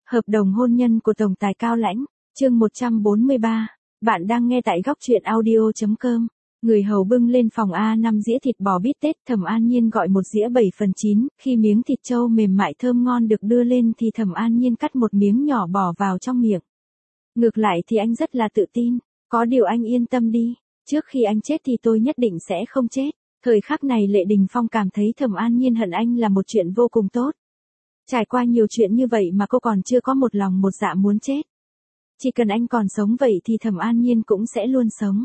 Hợp đồng hôn nhân của tổng tài Cao Lãnh, chương 143. Bạn đang nghe tại góc truyện audio.com. Người hầu bưng lên phòng A5 dĩa thịt bò bít tết, Thẩm An Nhiên gọi một dĩa 7/9, khi miếng thịt trâu mềm mại thơm ngon được đưa lên thì Thẩm An Nhiên cắt một miếng nhỏ bỏ vào trong miệng. Ngược lại thì anh rất là tự tin, có điều anh yên tâm đi, trước khi anh chết thì tôi nhất định sẽ không chết. Thời khắc này Lệ Đình Phong cảm thấy Thẩm An Nhiên hận anh là một chuyện vô cùng tốt. Trải qua nhiều chuyện như vậy mà cô còn chưa có một lòng một dạ muốn chết. Chỉ cần anh còn sống vậy thì Thẩm An Nhiên cũng sẽ luôn sống.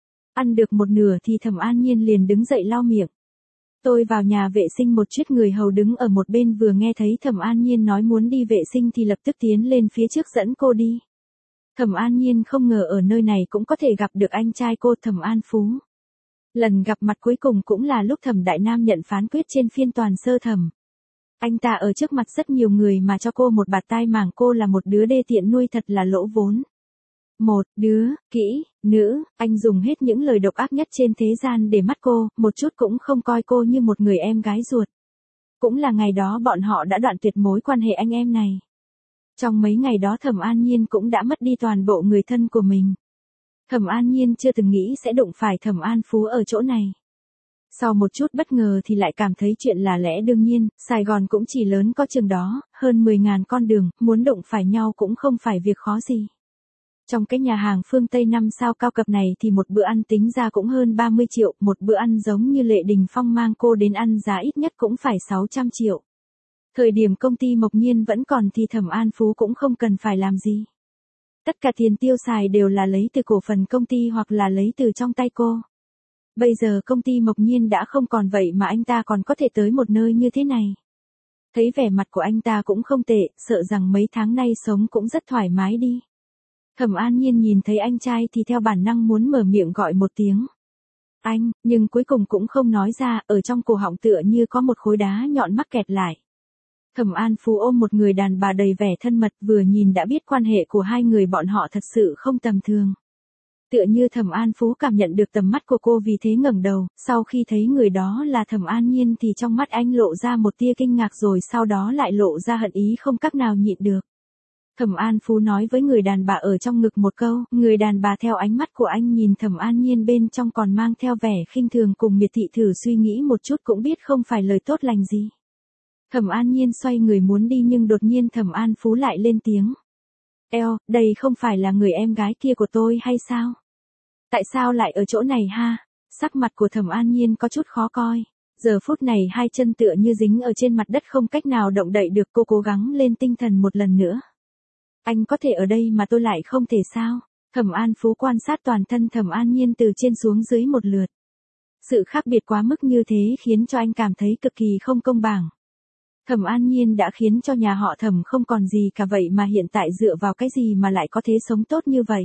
Ăn được một nửa thì Thẩm An Nhiên liền đứng dậy lau miệng. Tôi vào nhà vệ sinh một chút, người hầu đứng ở một bên vừa nghe thấy Thẩm An Nhiên nói muốn đi vệ sinh thì lập tức tiến lên phía trước dẫn cô đi. Thẩm An Nhiên không ngờ ở nơi này cũng có thể gặp được anh trai cô, Thẩm An Phú. Lần gặp mặt cuối cùng cũng là lúc Thẩm Đại Nam nhận phán quyết trên phiên tòa sơ thẩm. Anh ta ở trước mặt rất nhiều người mà cho cô một bạt tai màng cô là một đứa đê tiện nuôi thật là lỗ vốn. Một đứa, kỹ, nữ, anh dùng hết những lời độc ác nhất trên thế gian để mắt cô, một chút cũng không coi cô như một người em gái ruột. Cũng là ngày đó bọn họ đã đoạn tuyệt mối quan hệ anh em này. Trong mấy ngày đó Thẩm An Nhiên cũng đã mất đi toàn bộ người thân của mình. Thẩm An Nhiên chưa từng nghĩ sẽ đụng phải Thẩm An Phú ở chỗ này. Sau một chút bất ngờ thì lại cảm thấy chuyện là lẽ đương nhiên, Sài Gòn cũng chỉ lớn có chừng đó, hơn 10.000 con đường, muốn đụng phải nhau cũng không phải việc khó gì. Trong cái nhà hàng phương Tây 5 sao cao cấp này thì một bữa ăn tính ra cũng hơn 30 triệu, một bữa ăn giống như Lệ Đình Phong mang cô đến ăn giá ít nhất cũng phải 600 triệu. Thời điểm công ty Mộc Nhiên vẫn còn thì Thẩm An Phú cũng không cần phải làm gì. Tất cả tiền tiêu xài đều là lấy từ cổ phần công ty hoặc là lấy từ trong tay cô. Bây giờ công ty Mộc Nhiên đã không còn vậy mà anh ta còn có thể tới một nơi như thế này. Thấy vẻ mặt của anh ta cũng không tệ, sợ rằng mấy tháng nay sống cũng rất thoải mái đi. Thẩm An Nhiên nhìn thấy anh trai thì theo bản năng muốn mở miệng gọi một tiếng. Anh, nhưng cuối cùng cũng không nói ra, ở trong cổ họng tựa như có một khối đá nhọn mắc kẹt lại. Thẩm An Phú ôm một người đàn bà đầy vẻ thân mật, vừa nhìn đã biết quan hệ của hai người bọn họ thật sự không tầm thường. Tựa như Thẩm An Phú cảm nhận được tầm mắt của cô vì thế ngẩng đầu, sau khi thấy người đó là Thẩm An Nhiên thì trong mắt anh lộ ra một tia kinh ngạc rồi sau đó lại lộ ra hận ý không cách nào nhịn được. Thẩm An Phú nói với người đàn bà ở trong ngực một câu, người đàn bà theo ánh mắt của anh nhìn Thẩm An Nhiên bên trong còn mang theo vẻ khinh thường cùng miệt thị, thử suy nghĩ một chút cũng biết không phải lời tốt lành gì. Thẩm An Nhiên xoay người muốn đi nhưng đột nhiên Thẩm An Phú lại lên tiếng. Eo, đây không phải là người em gái kia của tôi hay sao? Tại sao lại ở chỗ này ha? Sắc mặt của Thẩm An Nhiên có chút khó coi. Giờ phút này hai chân tựa như dính ở trên mặt đất không cách nào động đậy được, cô cố gắng lên tinh thần một lần nữa. Anh có thể ở đây mà tôi lại không thể sao? Thẩm An Phú quan sát toàn thân Thẩm An Nhiên từ trên xuống dưới một lượt. Sự khác biệt quá mức như thế khiến cho anh cảm thấy cực kỳ không công bằng. Thẩm An Nhiên đã khiến cho nhà họ Thẩm không còn gì cả vậy mà hiện tại dựa vào cái gì mà lại có thế sống tốt như vậy?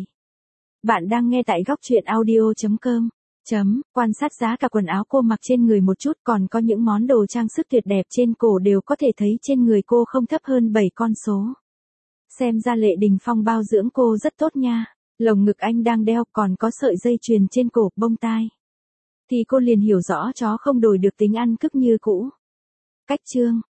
Bạn đang nghe tại góc truyện audio.com. Quan sát giá cả quần áo cô mặc trên người một chút, còn có những món đồ trang sức tuyệt đẹp trên cổ đều có thể thấy trên người cô không thấp hơn 7 con số. Xem ra Lệ Đình Phong bao dưỡng cô rất tốt nha. Lồng ngực anh đang đeo còn có sợi dây chuyền trên cổ, bông tai. Thì cô liền hiểu rõ chó không đổi được tính ăn cức như cũ. Cách chương.